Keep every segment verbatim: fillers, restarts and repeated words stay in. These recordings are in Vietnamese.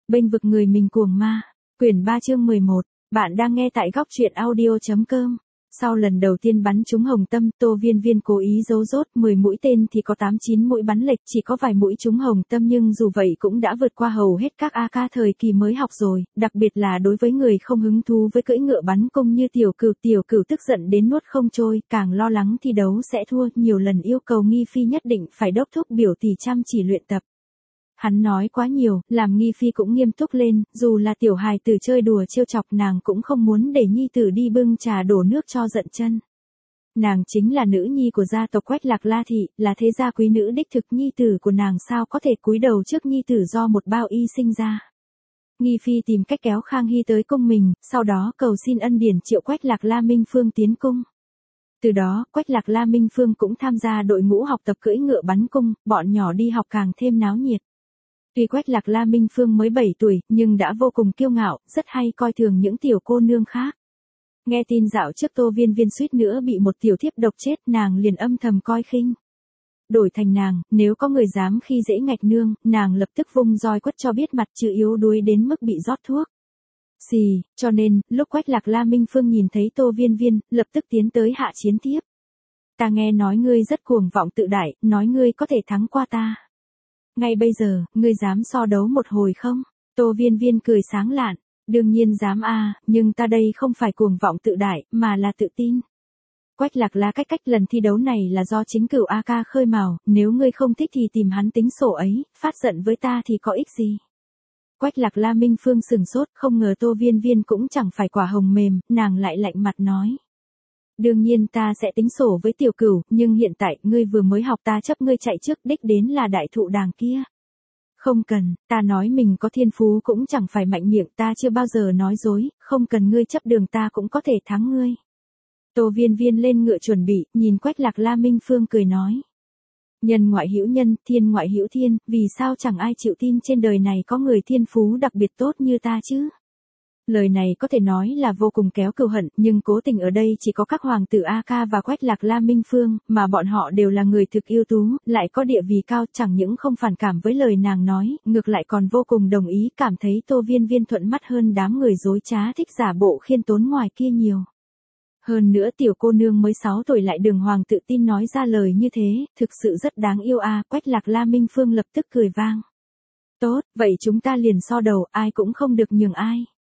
Bênh vực người mình cuồng ma. Quyển ba chương mười một. Bạn đang nghe tại góc truyện audio chấm com. Sau lần đầu tiên bắn trúng hồng tâm, Tô Viên Viên cố ý giấu rốt, mười mũi tên thì có tám chín mũi bắn lệch, chỉ có vài mũi trúng hồng tâm, nhưng dù vậy cũng đã vượt qua hầu hết các a ca thời kỳ mới học rồi, đặc biệt là đối với người không hứng thú với cưỡi ngựa bắn cung như Tiểu Cửu. Tiểu Cửu tức giận đến nuốt không trôi, càng lo lắng thi đấu sẽ thua, nhiều lần yêu cầu Nghi Phi nhất định phải đốc thúc biểu tỷ chăm chỉ luyện tập. Hắn nói quá nhiều, làm Nghi Phi cũng nghiêm túc lên, dù là tiểu hài tử chơi đùa trêu chọc nàng cũng không muốn để nhi tử đi bưng trà đổ nước cho giận chân. Nàng chính là nữ nhi của gia tộc Quách Lạc La Thị, là thế gia quý nữ đích thực, nhi tử của nàng sao có thể cúi đầu trước nhi tử do một bao y sinh ra. Nghi Phi tìm cách kéo Khang Hy tới cung mình, sau đó cầu xin ân điển triệu Quách Lạc La Minh Phương tiến cung. Từ đó, Quách Lạc La Minh Phương cũng tham gia đội ngũ học tập cưỡi ngựa bắn cung, bọn nhỏ đi học càng thêm náo nhiệt. Tuy Quách Lạc La Minh Phương mới bảy tuổi, nhưng đã vô cùng kiêu ngạo, rất hay coi thường những tiểu cô nương khác. Nghe tin dạo trước Tô Viên Viên suýt nữa bị một tiểu thiếp độc chết, nàng liền âm thầm coi khinh. Đổi thành nàng, nếu có người dám khi dễ ngạch nương, nàng lập tức vung roi quất cho biết mặt, chứ yếu đuối đến mức bị rót thuốc. Xì, cho nên, lúc Quách Lạc La Minh Phương nhìn thấy Tô Viên Viên, lập tức tiến tới hạ chiến tiếp. Ta nghe nói ngươi rất cuồng vọng tự đại, nói ngươi có thể thắng qua ta. Ngay bây giờ, ngươi dám so đấu một hồi không? Tô Viên Viên cười sáng lạn. Đương nhiên dám a, à, nhưng ta đây không phải cuồng vọng tự đại, mà là tự tin. Quách Lạc La cách cách lần thi đấu này là do chính Cửu A Ca khơi mào, nếu ngươi không thích thì tìm hắn tính sổ ấy, phát giận với ta thì có ích gì? Quách Lạc La Minh Phương sừng sốt, không ngờ Tô Viên Viên cũng chẳng phải quả hồng mềm, nàng lại lạnh mặt nói. Đương nhiên ta sẽ tính sổ với Tiểu Cửu, nhưng hiện tại, ngươi vừa mới học ta chấp ngươi chạy trước đích đến là đại thụ đàng kia. Không cần, ta nói mình có thiên phú cũng chẳng phải mạnh miệng, ta chưa bao giờ nói dối, không cần ngươi chấp đường ta cũng có thể thắng ngươi. Tô Viên Viên lên ngựa chuẩn bị, nhìn Quách Lạc La Minh Phương cười nói. Nhân ngoại hữu nhân, thiên ngoại hữu thiên, vì sao chẳng ai chịu tin trên đời này có người thiên phú đặc biệt tốt như ta chứ? Lời này có thể nói là vô cùng kéo cừu hận, nhưng cố tình ở đây chỉ có các hoàng tử A Ca và Quách Lạc La Minh Phương, mà bọn họ đều là người thực ưu tú, lại có địa vị cao, chẳng những không phản cảm với lời nàng nói, ngược lại còn vô cùng đồng ý, cảm thấy Tô Viên Viên thuận mắt hơn đám người dối trá thích giả bộ khiêm tốn ngoài kia nhiều. Hơn nữa tiểu cô nương mới sáu tuổi lại đường hoàng tự tin nói ra lời như thế, thực sự rất đáng yêu a. À, Quách Lạc La Minh Phương lập tức cười vang. Tốt, vậy chúng ta liền so đầu, ai cũng không được nhường ai.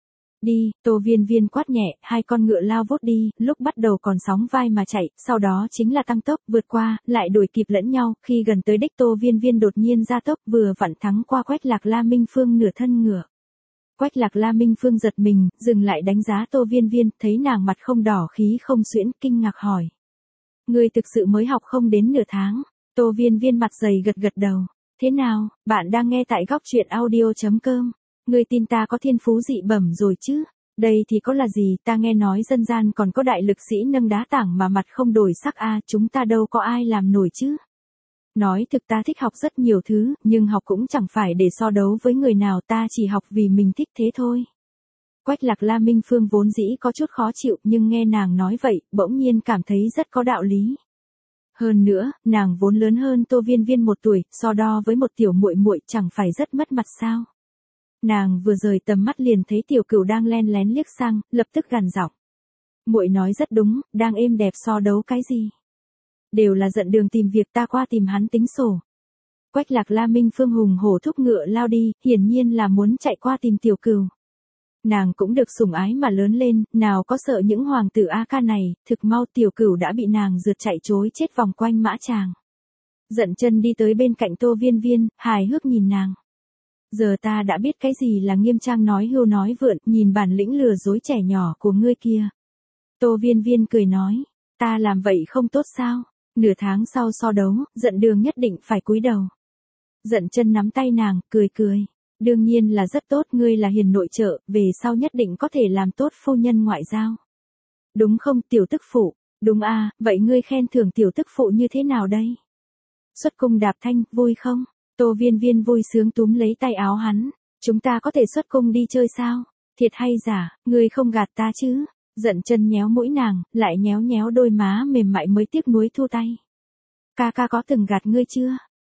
Đi, Tô Viên Viên quát nhẹ, hai con ngựa lao vút đi, lúc bắt đầu còn sóng vai mà chạy, sau đó chính là tăng tốc, vượt qua, lại đuổi kịp lẫn nhau, khi gần tới đích Tô Viên Viên đột nhiên gia tốc, vừa vặn thắng qua Quách Lạc La Minh Phương nửa thân ngựa. Quách Lạc La Minh Phương giật mình, dừng lại đánh giá Tô Viên Viên, thấy nàng mặt không đỏ khí không suyễn, kinh ngạc hỏi. Ngươi thực sự mới học không đến nửa tháng. Tô Viên Viên mặt dày gật gật đầu. Thế nào, bạn đang nghe tại góc truyện audio chấm com. Ngươi tin ta có thiên phú dị bẩm rồi chứ? Đây thì có là gì, ta nghe nói dân gian còn có đại lực sĩ nâng đá tảng mà mặt không đổi sắc a, à, chúng ta đâu có ai làm nổi chứ? Nói thực ta thích học rất nhiều thứ, nhưng học cũng chẳng phải để so đấu với người nào, ta chỉ học vì mình thích thế thôi. Quách Lạc La Minh Phương vốn dĩ có chút khó chịu, nhưng nghe nàng nói vậy, bỗng nhiên cảm thấy rất có đạo lý. Hơn nữa, nàng vốn lớn hơn Tô Viên Viên một tuổi, so đo với một tiểu muội muội chẳng phải rất mất mặt sao? Nàng vừa rời tầm mắt liền thấy Tiểu Cửu đang len lén liếc sang, lập tức gằn giọng. Muội nói rất đúng, đang êm đẹp so đấu cái gì? Đều là giận đường tìm việc, ta qua tìm hắn tính sổ. Quách Lạc La Minh Phương hùng hổ thúc ngựa lao đi, hiển nhiên là muốn chạy qua tìm Tiểu Cửu. Nàng cũng được sủng ái mà lớn lên, nào có sợ những hoàng tử A Ca này, thực mau Tiểu Cửu đã bị nàng rượt chạy trối chết vòng quanh mã tràng. Giận chân đi tới bên cạnh Tô Viên Viên, hài hước nhìn nàng. Giờ ta đã biết cái gì là nghiêm trang nói hưu nói vượn, nhìn bản lĩnh lừa dối trẻ nhỏ của ngươi kia. Tô Viên Viên cười nói, ta làm vậy không tốt sao? Nửa tháng sau so đấu, giận đường nhất định phải cúi đầu. Giận chân nắm tay nàng, cười cười. Đương nhiên là rất tốt, ngươi là hiền nội trợ, về sau nhất định có thể làm tốt phu nhân ngoại giao. Đúng không tiểu tức phụ? Đúng a, à, vậy ngươi khen thưởng tiểu tức phụ như thế nào đây? Xuất cung đạp thanh, vui không? Tô Viên Viên vui sướng túm lấy tay áo hắn. Chúng ta có thể xuất cung đi chơi sao? Thiệt hay giả, ngươi không gạt ta chứ? Giận chân nhéo mũi nàng, lại nhéo nhéo đôi má mềm mại mới tiếc nuối thu tay. Ca ca có từng gạt ngươi chưa?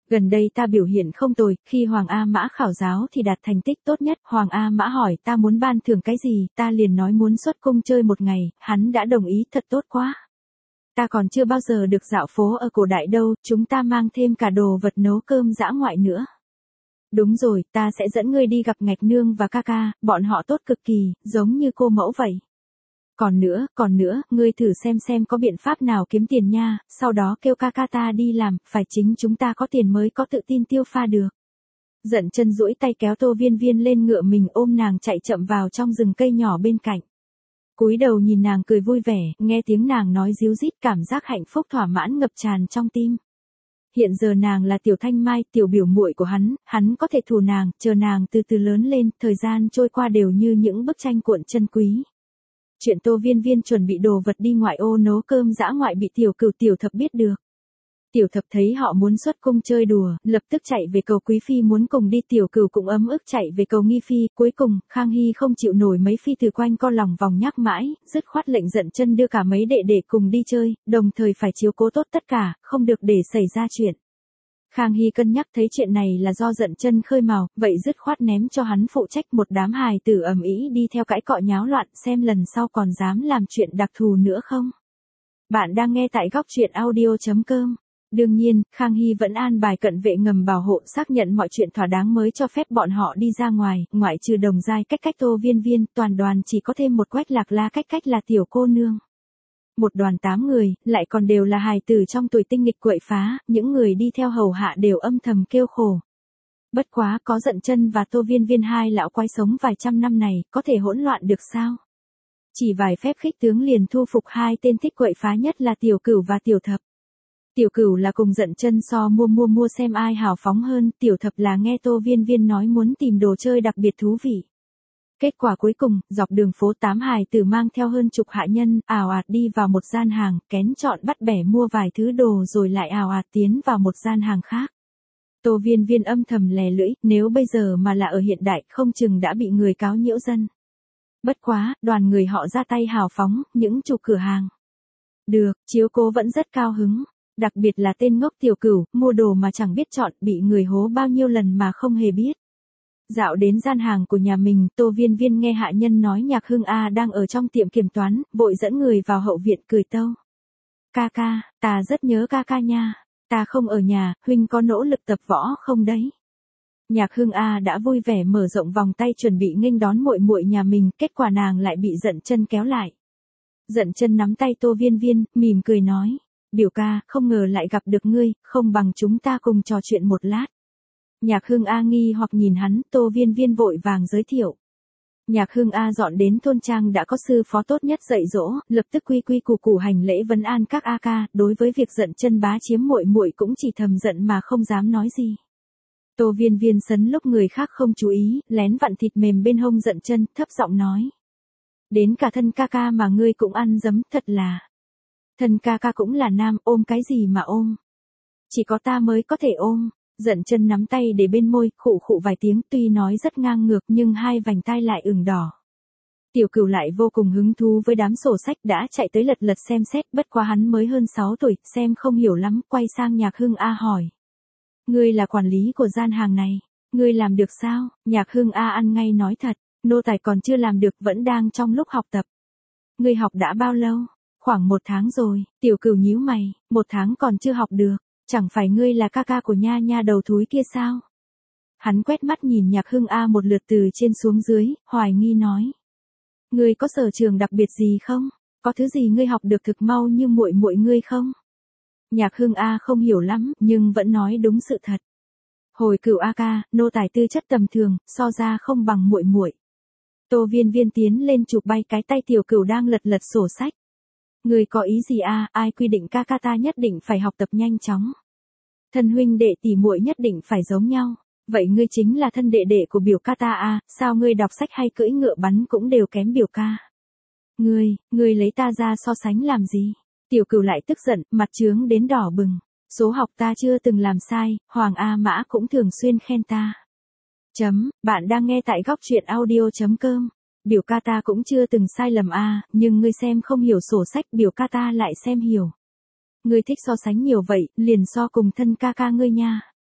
Gần đây ta biểu hiện không tồi, khi Hoàng A Mã khảo giáo thì đạt thành tích tốt nhất. Hoàng A Mã hỏi ta muốn ban thưởng cái gì, ta liền nói muốn xuất cung chơi một ngày, hắn đã đồng ý, thật tốt quá. Ta còn chưa bao giờ được dạo phố ở cổ đại đâu, chúng ta mang thêm cả đồ vật nấu cơm dã ngoại nữa. Đúng rồi, ta sẽ dẫn ngươi đi gặp Ngạch Nương và ca ca, bọn họ tốt cực kỳ, giống như cô mẫu vậy. Còn nữa, còn nữa, ngươi thử xem xem có biện pháp nào kiếm tiền nha, sau đó kêu ca ca ta đi làm, phải chính chúng ta có tiền mới có tự tin tiêu pha được. Dận Chân duỗi tay kéo Tô Viên Viên lên ngựa mình ôm nàng chạy chậm vào trong rừng cây nhỏ bên cạnh. Cúi đầu nhìn nàng cười vui vẻ, nghe tiếng nàng nói ríu rít, cảm giác hạnh phúc thỏa mãn ngập tràn trong tim. Hiện giờ nàng là Tiểu Thanh Mai, tiểu biểu muội của hắn, hắn có thể thủ nàng, chờ nàng từ từ lớn lên, thời gian trôi qua đều như những bức tranh cuộn chân quý. Chuyện Tô Viên Viên chuẩn bị đồ vật đi ngoại ô nấu cơm dã ngoại bị Tiểu Cửu Tiểu Thập biết được. Tiểu Thập thấy họ muốn xuất cung chơi đùa, lập tức chạy về cầu Quý Phi muốn cùng đi. Tiểu Cửu cũng ấm ức chạy về cầu Nghi Phi. Cuối cùng, Khang Hy không chịu nổi mấy phi từ quanh co lòng vòng nhắc mãi, dứt khoát lệnh Dận Chân đưa cả mấy đệ đệ cùng đi chơi, đồng thời phải chiếu cố tốt tất cả, không được để xảy ra chuyện. Khang Hy cân nhắc thấy chuyện này là do Dận Chân khơi mào, vậy dứt khoát ném cho hắn phụ trách. Một đám hài tử ầm ĩ đi theo cãi cọ nháo loạn, xem lần sau còn dám làm chuyện đặc thù nữa không. Bạn đang nghe tại góc truyện audio chấm com. Đương nhiên, Khang Hy vẫn an bài cận vệ ngầm bảo hộ, xác nhận mọi chuyện thỏa đáng mới cho phép bọn họ đi ra ngoài, ngoại trừ Đồng Giai Cách Cách Tô Viên Viên, toàn đoàn chỉ có thêm một Quách Lạc La Cách Cách là tiểu cô nương. Một đoàn tám người, lại còn đều là hài tử trong tuổi tinh nghịch quậy phá, những người đi theo hầu hạ đều âm thầm kêu khổ. Bất quá, có Dận Chân và Tô Viên Viên hai lão quái sống vài trăm năm này, có thể hỗn loạn được sao? Chỉ vài phép khích tướng liền thu phục hai tên thích quậy phá nhất là Tiểu Cửu và Tiểu Thập. Tiểu Cửu là cùng Dận Chân so mua mua mua xem ai hào phóng hơn, Tiểu Thập là nghe Tô Viên Viên nói muốn tìm đồ chơi đặc biệt thú vị. Kết quả cuối cùng, dọc đường phố tám hài tử mang theo hơn chục hạ nhân, ào ạt đi vào một gian hàng, kén chọn bắt bẻ mua vài thứ đồ rồi lại ào ạt tiến vào một gian hàng khác. Tô Viên Viên âm thầm lè lưỡi, nếu bây giờ mà là ở hiện đại, không chừng đã bị người cáo nhiễu dân. Bất quá, đoàn người họ ra tay hào phóng, những chủ cửa hàng. Được, chiếu cố vẫn rất cao hứng. Đặc biệt là tên ngốc Tiểu Cửu, mua đồ mà chẳng biết chọn, bị người hố bao nhiêu lần mà không hề biết. Dạo đến gian hàng của nhà mình, Tô Viên Viên nghe hạ nhân nói Nhạc Hưng A đang ở trong tiệm kiểm toán, vội dẫn người vào hậu viện cười tâu. Ca ca, ta rất nhớ ca ca nha, ta không ở nhà, huynh có nỗ lực tập võ không đấy? Nhạc Hưng A đã vui vẻ mở rộng vòng tay chuẩn bị nghênh đón muội muội nhà mình, kết quả nàng lại bị Dận Chân kéo lại. Dận Chân nắm tay Tô Viên Viên, mỉm cười nói. Biểu ca, không ngờ lại gặp được ngươi, không bằng chúng ta cùng trò chuyện một lát. Nhạc Hưng A nghi hoặc nhìn hắn, Tô Viên Viên vội vàng giới thiệu. Nhạc Hưng A dọn đến thôn trang đã có sư phó tốt nhất dạy dỗ, lập tức quy quy củ củ hành lễ vấn an các a ca, đối với việc Dận Chân bá chiếm muội muội cũng chỉ thầm giận mà không dám nói gì. Tô Viên Viên sấn lúc người khác không chú ý, lén vặn thịt mềm bên hông Dận Chân, thấp giọng nói. Đến cả thân ca ca mà ngươi cũng ăn dấm, thật là. Thân ca ca cũng là nam, ôm cái gì mà ôm. Chỉ có ta mới có thể ôm. Dận Chân nắm tay để bên môi, khụ khụ vài tiếng, tuy nói rất ngang ngược nhưng hai vành tai lại ửng đỏ. Tiểu Cửu lại vô cùng hứng thú với đám sổ sách, đã chạy tới lật lật xem xét, bất quá hắn mới hơn sáu tuổi, xem không hiểu lắm, quay sang Nhạc Hưng A hỏi. Ngươi là quản lý của gian hàng này, ngươi làm được sao? Nhạc Hưng A ăn ngay nói thật, nô tài còn chưa làm được, vẫn đang trong lúc học tập. Ngươi học đã bao lâu? Khoảng một tháng rồi. Tiểu Cửu nhíu mày, một tháng còn chưa học được, chẳng phải ngươi là ca ca của nha nha đầu thúi kia sao? Hắn quét mắt nhìn Nhạc Hưng A một lượt từ trên xuống dưới, hoài nghi nói. Ngươi có sở trường đặc biệt gì không? Có thứ gì ngươi học được thực mau như muội muội ngươi không? Nhạc Hưng A không hiểu lắm, nhưng vẫn nói đúng sự thật. Hồi Cửu a ca, nô tài tư chất tầm thường, so ra không bằng muội muội. Tô Viên Viên tiến lên chụp bay cái tay Tiểu Cửu đang lật lật sổ sách. Ngươi có ý gì a? Ai quy định ca ca ta nhất định phải học tập nhanh chóng? Thân huynh đệ tỷ muội nhất định phải giống nhau. Vậy ngươi chính là thân đệ đệ của biểu ca ta a? Sao ngươi đọc sách hay cưỡi ngựa bắn cũng đều kém biểu ca? Ngươi, ngươi lấy ta ra so sánh làm gì? Tiểu Cửu lại tức giận, mặt trướng đến đỏ bừng. Số học ta chưa từng làm sai, Hoàng A Mã cũng thường xuyên khen ta. Chấm, bạn đang nghe tại góc truyện audio chấm com. Biểu ca ta cũng chưa từng sai lầm a, nhưng ngươi xem không hiểu sổ sách, biểu ca ta lại xem hiểu. Ngươi thích so sánh nhiều vậy, liền so cùng thân ca ca ngươi nha.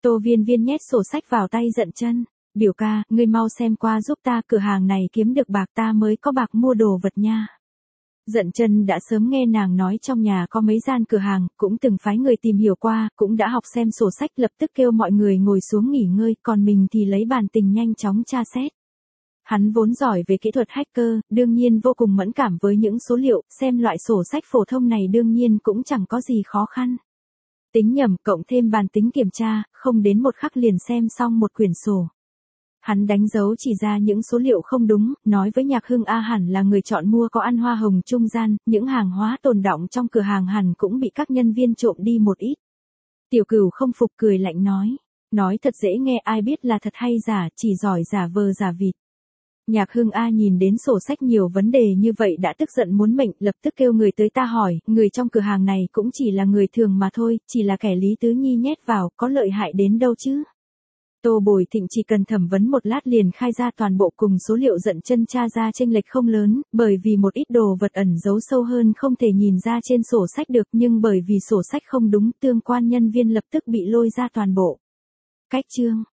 Tô Viên Viên nhét sổ sách vào tay Dận Chân. Biểu ca, ngươi mau xem qua giúp ta, cửa hàng này kiếm được bạc ta mới có bạc mua đồ vật nha. Dận Chân đã sớm nghe nàng nói trong nhà có mấy gian cửa hàng, cũng từng phái người tìm hiểu qua, cũng đã học xem sổ sách, lập tức kêu mọi người ngồi xuống nghỉ ngơi, còn mình thì lấy bàn tình nhanh chóng tra xét. Hắn vốn giỏi về kỹ thuật hacker, đương nhiên vô cùng mẫn cảm với những số liệu, xem loại sổ sách phổ thông này đương nhiên cũng chẳng có gì khó khăn. Tính nhầm cộng thêm bàn tính kiểm tra, không đến một khắc liền xem xong một quyển sổ. Hắn đánh dấu chỉ ra những số liệu không đúng, nói với Nhạc Hưng A hẳn là người chọn mua có ăn hoa hồng trung gian, những hàng hóa tồn đọng trong cửa hàng hẳn cũng bị các nhân viên trộm đi một ít. Tiểu Cửu không phục cười lạnh nói, nói thật dễ nghe, ai biết là thật hay giả, chỉ giỏi giả vờ giả vịt. Nhạc Hưng A nhìn đến sổ sách nhiều vấn đề như vậy đã tức giận muốn mệnh, lập tức kêu người tới ta hỏi, người trong cửa hàng này cũng chỉ là người thường mà thôi, chỉ là kẻ Lý Tứ Nhi nhét vào, có lợi hại đến đâu chứ. Tô Bồi Thịnh chỉ cần thẩm vấn một lát liền khai ra toàn bộ, cùng số liệu Dận Chân tra ra chênh lệch không lớn, bởi vì một ít đồ vật ẩn giấu sâu hơn không thể nhìn ra trên sổ sách được, nhưng bởi vì sổ sách không đúng, tương quan nhân viên lập tức bị lôi ra toàn bộ. Cách chương